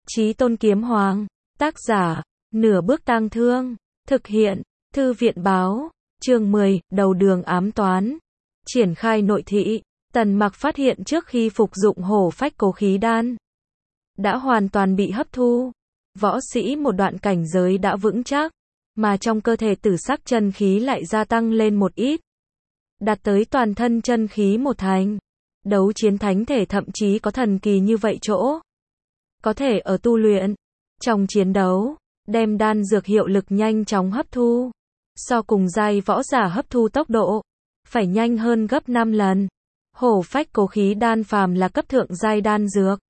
Chí Tôn Kiếm Hoàng, tác giả, Nửa Bước Tang Thương, thực hiện, Thư viện báo, chương 10, đầu đường ám toán. Triển khai nội thị, Tần Mặc phát hiện trước khi phục dụng hổ phách cố khí đan, đã hoàn toàn bị hấp thu. Võ sĩ một đoạn cảnh giới đã vững chắc, mà trong cơ thể tử sắc chân khí lại gia tăng lên một ít, đạt tới toàn thân chân khí một thành. Đấu chiến thánh thể thậm chí có thần kỳ như vậy chỗ, có thể ở tu luyện, trong chiến đấu, đem đan dược hiệu lực nhanh chóng hấp thu. So cùng giai võ giả hấp thu tốc độ, phải nhanh hơn gấp 5 lần. Hổ phách cố khí đan phàm là cấp thượng giai đan dược,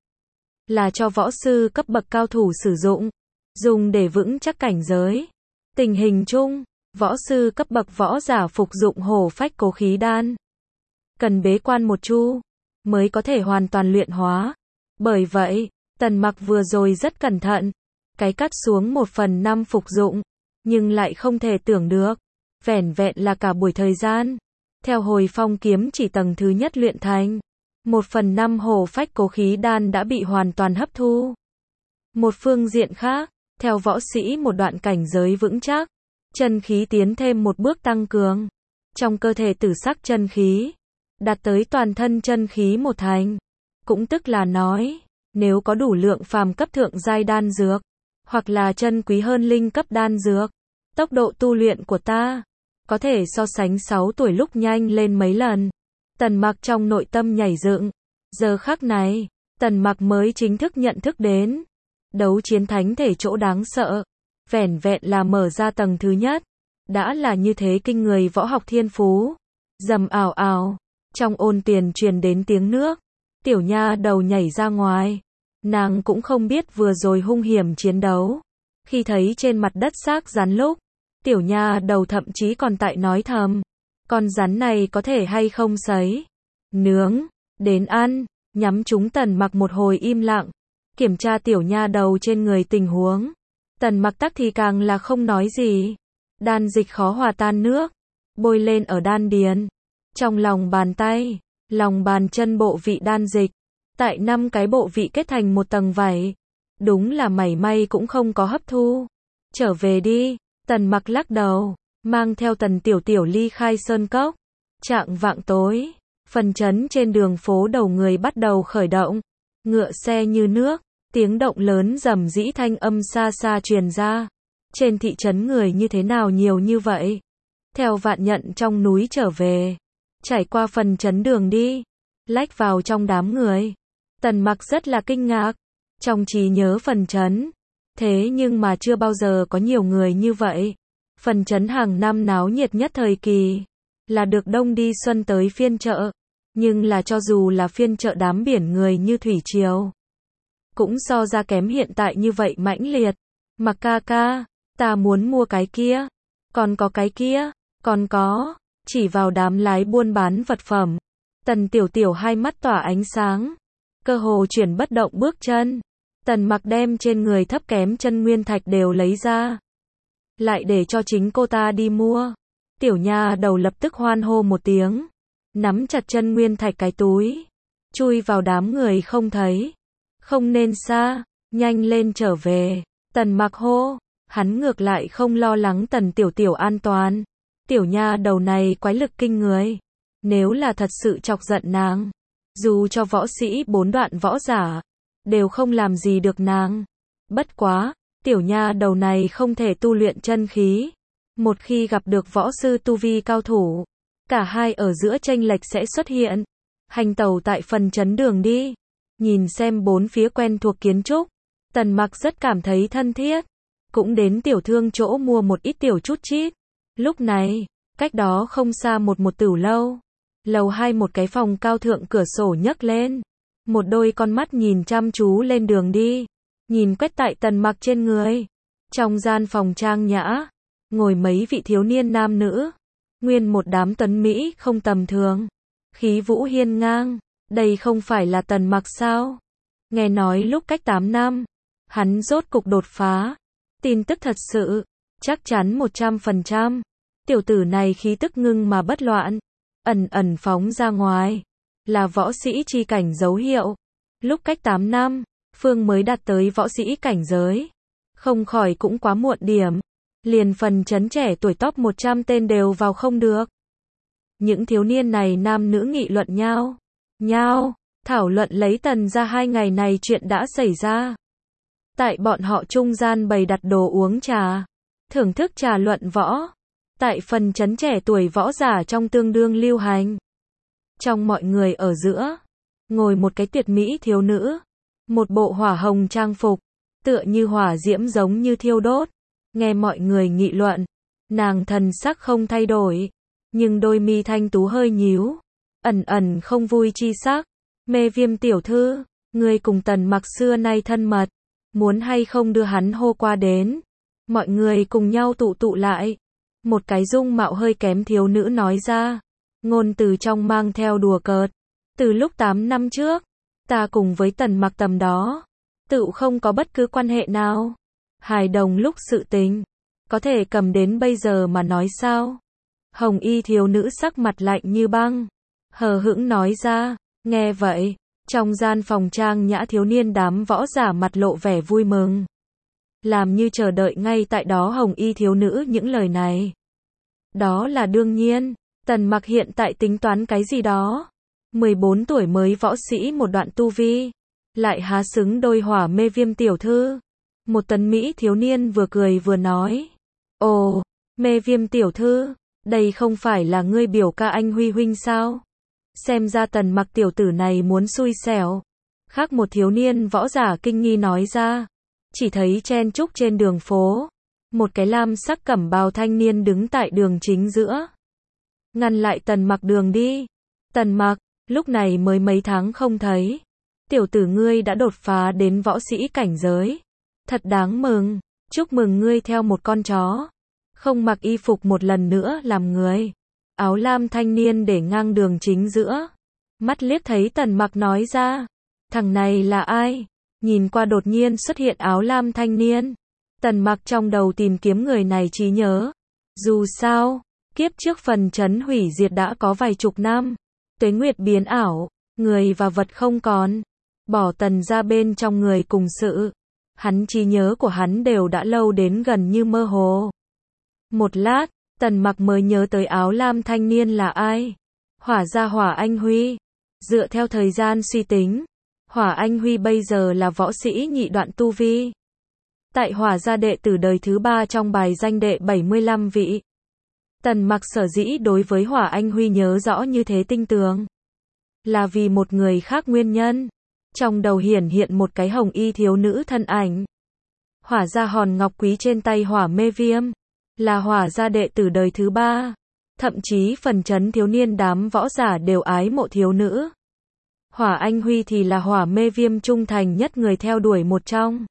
là cho võ sư cấp bậc cao thủ sử dụng, dùng để vững chắc cảnh giới. Tình hình chung, võ sư cấp bậc võ giả phục dụng hổ phách cố khí đan, cần bế quan một chu, mới có thể hoàn toàn luyện hóa. Bởi vậy, Tần Mặc vừa rồi rất cẩn thận, cái cắt xuống 1/5 phục dụng, nhưng lại không thể tưởng được, vẻn vẹn là cả buổi thời gian, theo hồi phong kiếm chỉ tầng thứ nhất luyện thành, 1/5 hổ phách cố khí đan đã bị hoàn toàn hấp thu. Một phương diện khác, theo võ sĩ một đoạn cảnh giới vững chắc, chân khí tiến thêm một bước tăng cường, trong cơ thể tử sắc chân khí, đạt tới toàn thân chân khí một thành. Cũng tức là nói, nếu có đủ lượng phàm cấp thượng giai đan dược, hoặc là chân quý hơn linh cấp đan dược, tốc độ tu luyện của ta, có thể so sánh 6 tuổi lúc nhanh lên mấy lần. Tần Mặc trong nội tâm nhảy dựng. Giờ khắc này, Tần Mặc mới chính thức nhận thức đến đấu chiến thánh thể chỗ đáng sợ. Vẻn vẹn là mở ra tầng thứ nhất, đã là như thế kinh người võ học thiên phú. Rầm ào ào, trong ôn tuyền truyền đến tiếng nước. Tiểu nha đầu nhảy ra ngoài. Nàng cũng không biết vừa rồi hung hiểm chiến đấu. Khi thấy trên mặt đất xác rắn lúc, tiểu nha đầu thậm chí còn tại nói thầm, con rắn này có thể hay không sấy, nướng, đến ăn. Nhắm chúng Tần Mặc một hồi im lặng, kiểm tra tiểu nha đầu trên người tình huống. Tần Mặc tắc thì càng là không nói gì. Đan dịch khó hòa tan nước, bôi lên ở đan điền, trong lòng bàn tay, lòng bàn chân bộ vị đan dịch, tại 5 cái bộ vị kết thành một tầng vảy. Đúng là mảy may cũng không có hấp thu. Trở về đi, Tần Mặc lắc đầu, mang theo Tần Tiểu Tiểu ly khai sơn cốc. Chạng vạng tối, phần trấn trên đường phố đầu người bắt đầu khởi động, ngựa xe như nước, tiếng động lớn rầm rĩ thanh âm xa xa truyền ra. Trên thị trấn người như thế nào nhiều như vậy? Theo Vạn Nhận trong núi trở về, trải qua phần trấn đường đi, lách vào trong đám người. Tần Mặc rất là kinh ngạc, trong trí nhớ phần trấn, thế nhưng mà chưa bao giờ có nhiều người như vậy. Phần trấn hàng năm náo nhiệt nhất thời kỳ, là được đông đi xuân tới phiên chợ, nhưng là cho dù là phiên chợ đám biển người như thủy triều, cũng so ra kém hiện tại như vậy mãnh liệt. Mặc ca ca, ta muốn mua cái kia, còn có cái kia, còn có, chỉ vào đám lái buôn bán vật phẩm. Tần Tiểu Tiểu hai mắt tỏa ánh sáng, cơ hồ chuyển bất động bước chân. Tần Mặc đem trên người thấp kém chân nguyên thạch đều lấy ra, lại để cho chính cô ta đi mua. Tiểu nha đầu lập tức hoan hô một tiếng, nắm chặt chân nguyên thạch cái túi, chui vào đám người không thấy. Không nên xa, nhanh lên trở về. Tần Mặc hô, hắn ngược lại không lo lắng Tần Tiểu Tiểu an toàn. Tiểu nha đầu này quái lực kinh người, nếu là thật sự chọc giận nàng, dù cho võ sĩ 4 đoạn võ giả, đều không làm gì được nàng. Bất quá, tiểu nha đầu này không thể tu luyện chân khí. Một khi gặp được võ sư tu vi cao thủ, cả hai ở giữa chênh lệch sẽ xuất hiện. Hành tẩu tại phần trấn đường đi, nhìn xem bốn phía quen thuộc kiến trúc, Tần Mặc rất cảm thấy thân thiết. Cũng đến tiểu thương chỗ mua một ít tiểu chút chít. Lúc này, cách đó không xa một tửu lâu. Lầu 2 một cái phòng cao thượng cửa sổ nhấc lên. Một đôi con mắt nhìn chăm chú lên đường đi, nhìn quét tại Tần Mặc trên người. Trong gian phòng trang nhã, ngồi mấy vị thiếu niên nam nữ, nguyên một đám tuấn mỹ không tầm thường, khí vũ hiên ngang. Đây không phải là Tần Mặc sao? Nghe nói lúc cách 8 năm, hắn rốt cục đột phá. Tin tức thật sự, chắc chắn 100%. Tiểu tử này khí tức ngưng mà bất loạn, ẩn ẩn phóng ra ngoài, là võ sĩ chi cảnh dấu hiệu. Lúc cách 8 năm, phương mới đạt tới võ sĩ cảnh giới. Không khỏi cũng quá muộn điểm. Liền phần chấn trẻ tuổi top 100 tên đều vào không được. Những thiếu niên này nam nữ nghị luận nhau, thảo luận lấy Tần gia 2 ngày này chuyện đã xảy ra. Tại bọn họ trung gian bày đặt đồ uống trà, thưởng thức trà luận võ. Tại phần chấn trẻ tuổi võ giả trong tương đương lưu hành. Trong mọi người ở giữa, ngồi một cái tuyệt mỹ thiếu nữ, một bộ hỏa hồng trang phục, tựa như hỏa diễm giống như thiêu đốt. Nghe mọi người nghị luận, nàng thần sắc không thay đổi, nhưng đôi mi thanh tú hơi nhíu, ẩn ẩn không vui chi sắc. Mê Viêm tiểu thư, ngươi cùng Tần Mặc xưa nay thân mật, muốn hay không đưa hắn hô qua đến. Mọi người cùng nhau tụ lại. Một cái dung mạo hơi kém thiếu nữ nói ra, ngôn từ trong mang theo đùa cợt. Từ lúc 8 năm trước, ta cùng với Tần Mặc tầm đó, tự không có bất cứ quan hệ nào. Hài đồng lúc sự tình, có thể cầm đến bây giờ mà nói sao? Hồng y thiếu nữ sắc mặt lạnh như băng, hờ hững nói ra. Nghe vậy, trong gian phòng trang nhã thiếu niên đám võ giả mặt lộ vẻ vui mừng. Làm như chờ đợi ngay tại đó hồng y thiếu nữ những lời này. Đó là đương nhiên, Tần Mặc hiện tại tính toán cái gì đó. 14 tuổi mới võ sĩ một đoạn tu vi, lại há xứng đôi Hỏa Mê Viêm tiểu thư. Một tấn mỹ thiếu niên vừa cười vừa nói. Ồ, Mê Viêm tiểu thư, đây không phải là ngươi biểu ca anh Huy huynh sao? Xem ra Tần Mặc tiểu tử này muốn xui xẻo. Khác một thiếu niên võ giả kinh nghi nói ra. Chỉ thấy chen chúc trên đường phố, một cái lam sắc cẩm bào thanh niên đứng tại đường chính giữa, ngăn lại Tần Mặc đường đi. Tần Mặc, lúc này mới mấy tháng không thấy, tiểu tử ngươi đã đột phá đến võ sĩ cảnh giới. Thật đáng mừng, chúc mừng ngươi theo một con chó, không mặc y phục một lần nữa làm người. Áo lam thanh niên để ngang đường chính giữa, mắt liếc thấy Tần Mặc nói ra, thằng này là ai? Nhìn qua đột nhiên xuất hiện áo lam thanh niên, Tần Mặc trong đầu tìm kiếm người này trí nhớ. Dù sao, kiếp trước phần chấn hủy diệt đã có vài chục năm, tuế nguyệt biến ảo, người và vật không còn, bỏ Tần ra bên trong người cùng sự. Hắn trí nhớ của hắn đều đã lâu đến gần như mơ hồ. Một lát, Tần Mặc mới nhớ tới áo lam thanh niên là ai. Hỏa gia Hỏa Anh Huy. Dựa theo thời gian suy tính, Hỏa Anh Huy bây giờ là võ sĩ nhị đoạn tu vi. Tại Hỏa gia đệ tử đời thứ 3 trong bài danh đệ 75 vị. Tần Mặc sở dĩ đối với Hỏa Anh Huy nhớ rõ như thế tinh tường, là vì một người khác nguyên nhân. Trong đầu hiện một cái hồng y thiếu nữ thân ảnh. Hỏa gia hòn ngọc quý trên tay Hỏa Mê Viêm, là Hỏa gia đệ tử đời thứ 3. Thậm chí phần chấn thiếu niên đám võ giả đều ái mộ thiếu nữ. Hỏa Anh Huy thì là Hỏa Mê Viêm trung thành nhất người theo đuổi một trong.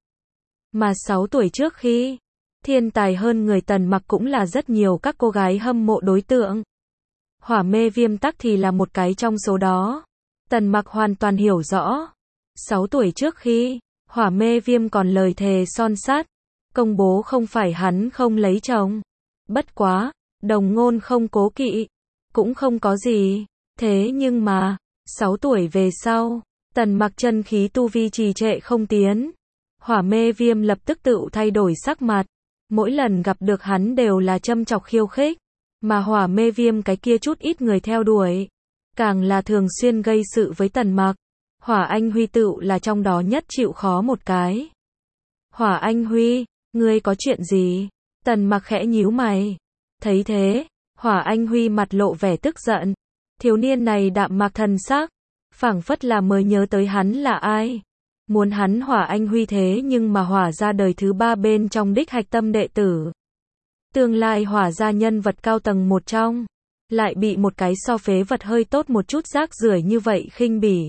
Mà 6 tuổi trước khi thiên tài hơn người Tần Mặc cũng là rất nhiều các cô gái hâm mộ đối tượng. Hỏa Mê Viêm tắc thì là một cái trong số đó. Tần Mặc hoàn toàn hiểu rõ. 6 tuổi trước khi Hỏa Mê Viêm còn lời thề son sắt, công bố không phải hắn không lấy chồng. Bất quá, đồng ngôn không cố kỵ, cũng không có gì. Thế nhưng mà, 6 tuổi về sau, Tần Mặc chân khí tu vi trì trệ không tiến. Hỏa Mê Viêm lập tức tự thay đổi sắc mặt. Mỗi lần gặp được hắn đều là châm chọc khiêu khích. Mà Hỏa Mê Viêm cái kia chút ít người theo đuổi, càng là thường xuyên gây sự với Tần Mặc. Hỏa Anh Huy tự là trong đó nhất chịu khó một cái. Hỏa Anh Huy, ngươi có chuyện gì? Tần Mặc khẽ nhíu mày. Thấy thế, Hỏa Anh Huy mặt lộ vẻ tức giận. Thiếu niên này đạm mạc thần sắc, phảng phất là mới nhớ tới hắn là ai. Muốn hắn Hỏa Anh Huy thế nhưng mà Hỏa gia đời thứ 3 bên trong đích hạch tâm đệ tử. Tương lai Hỏa gia nhân vật cao tầng một trong, lại bị một cái so phế vật hơi tốt một chút rác rưởi như vậy khinh bỉ.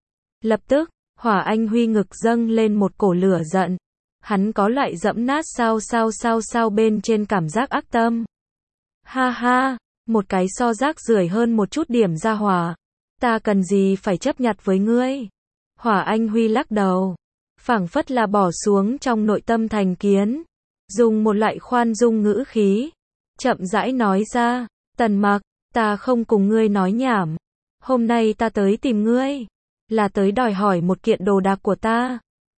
Lập tức, Hỏa Anh Huy ngực dâng lên một cổ lửa giận. Hắn có loại dẫm nát sao bên trên cảm giác ác tâm. Ha ha, một cái so rác rưởi hơn một chút điểm ra hỏa. Ta cần gì phải chấp nhặt với ngươi? Hỏa Anh Huy lắc đầu, phảng phất là bỏ xuống trong nội tâm thành kiến, dùng một loại khoan dung ngữ khí, chậm rãi nói ra, Tần Mặc, ta không cùng ngươi nói nhảm. Hôm nay ta tới tìm ngươi, là tới đòi hỏi một kiện đồ đạc của ta.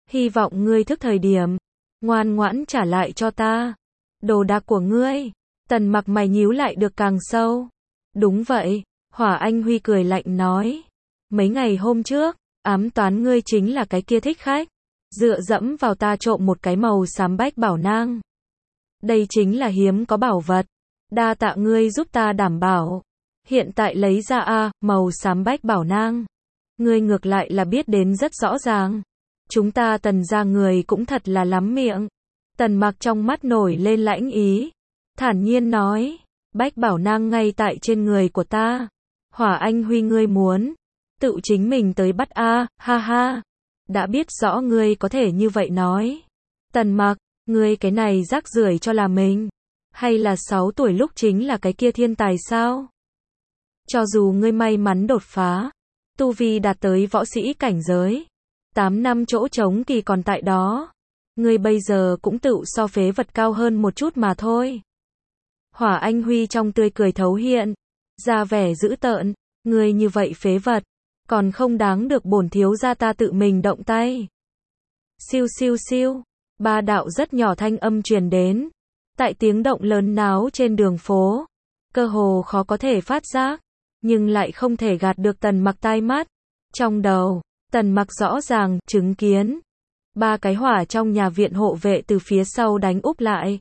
Hy vọng ngươi thức thời điểm, ngoan ngoãn trả lại cho ta. Đồ đạc của ngươi. Tần Mặc mày nhíu lại được càng sâu. Đúng vậy, Hỏa Anh Huy cười lạnh nói. Mấy ngày hôm trước, ám toán ngươi chính là cái kia thích khách. Dựa dẫm vào ta trộm một cái màu xám bách bảo nang. Đây chính là hiếm có bảo vật. Đa tạ ngươi giúp ta đảm bảo. Hiện tại lấy ra màu xám bách bảo nang. Ngươi ngược lại là biết đến rất rõ ràng. Chúng ta Tần gia người cũng thật là lắm miệng. Tần Mặc trong mắt nổi lên lãnh ý. Thản nhiên nói. Bách bảo nang ngay tại trên người của ta. Hỏa Anh Huy ngươi muốn. Tự chính mình tới bắt ha ha. Đã biết rõ ngươi có thể như vậy nói. Tần Mặc, ngươi cái này rác rưởi cho là mình. Hay là 6 tuổi lúc chính là cái kia thiên tài sao? Cho dù ngươi may mắn đột phá, tu vi đạt tới võ sĩ cảnh giới, 8 năm chỗ trống kỳ còn tại đó. Ngươi bây giờ cũng tự so phế vật cao hơn một chút mà thôi. Hỏa Anh Huy trong tươi cười thấu hiện, ra vẻ dữ tợn, ngươi như vậy phế vật, còn không đáng được bổn thiếu gia ta tự mình động tay. Siêu siêu siêu, ba đạo rất nhỏ thanh âm truyền đến, tại tiếng động lớn náo trên đường phố, cơ hồ khó có thể phát giác, nhưng lại không thể gạt được Tần Mặc tai mắt. Trong đầu, Tần Mặc rõ ràng chứng kiến 3 cái hỏa trong nhà viện hộ vệ từ phía sau đánh úp lại.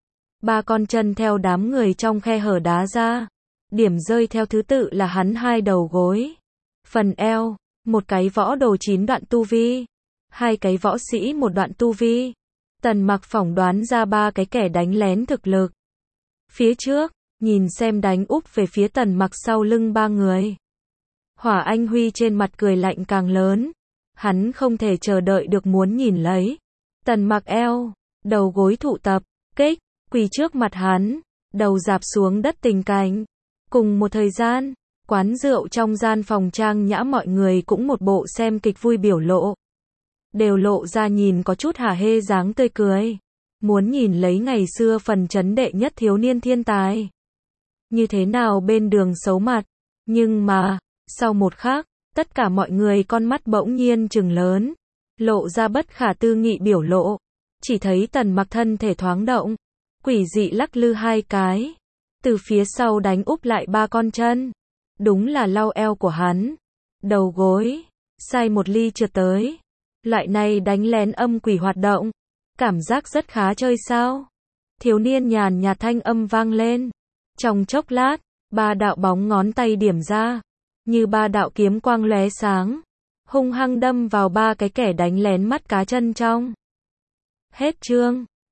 3 con chân theo đám người trong khe hở đá ra, điểm rơi theo thứ tự là hắn 2 đầu gối, phần eo, một cái võ đồ 9 đoạn tu vi, 2 cái võ sĩ 1 đoạn tu vi. Tần Mặc phỏng đoán ra 3 cái kẻ đánh lén thực lực. Phía trước, nhìn xem đánh úp về phía Tần Mặc sau lưng 3 người. Hỏa Anh Huy trên mặt cười lạnh càng lớn. Hắn không thể chờ đợi được muốn nhìn lấy. Tần Mặc eo, đầu gối thụ tập, kích, quỳ trước mặt hắn, đầu dạp xuống đất tình cảnh. Cùng một thời gian, quán rượu trong gian phòng trang nhã mọi người cũng một bộ xem kịch vui biểu lộ. Đều lộ ra nhìn có chút hả hê dáng tươi cười. Muốn nhìn lấy ngày xưa phần chấn đệ nhất thiếu niên thiên tài. Như thế nào bên đường xấu mặt. Nhưng mà, sau một khắc, tất cả mọi người con mắt bỗng nhiên trừng lớn. Lộ ra bất khả tư nghị biểu lộ. Chỉ thấy Tần Mặc thân thể thoáng động. Quỷ dị lắc lư 2 cái. Từ phía sau đánh úp lại 3 con chân. Đúng là lau eo của hắn. Đầu gối. Sai một ly trượt tới. Loại này đánh lén âm quỷ hoạt động. Cảm giác rất khá chơi sao? Thiếu niên nhàn nhạt thanh âm vang lên. Trong chốc lát, 3 đạo bóng ngón tay điểm ra. Như 3 đạo kiếm quang lóe sáng. Hung hăng đâm vào 3 cái kẻ đánh lén mắt cá chân trong. Hết chương.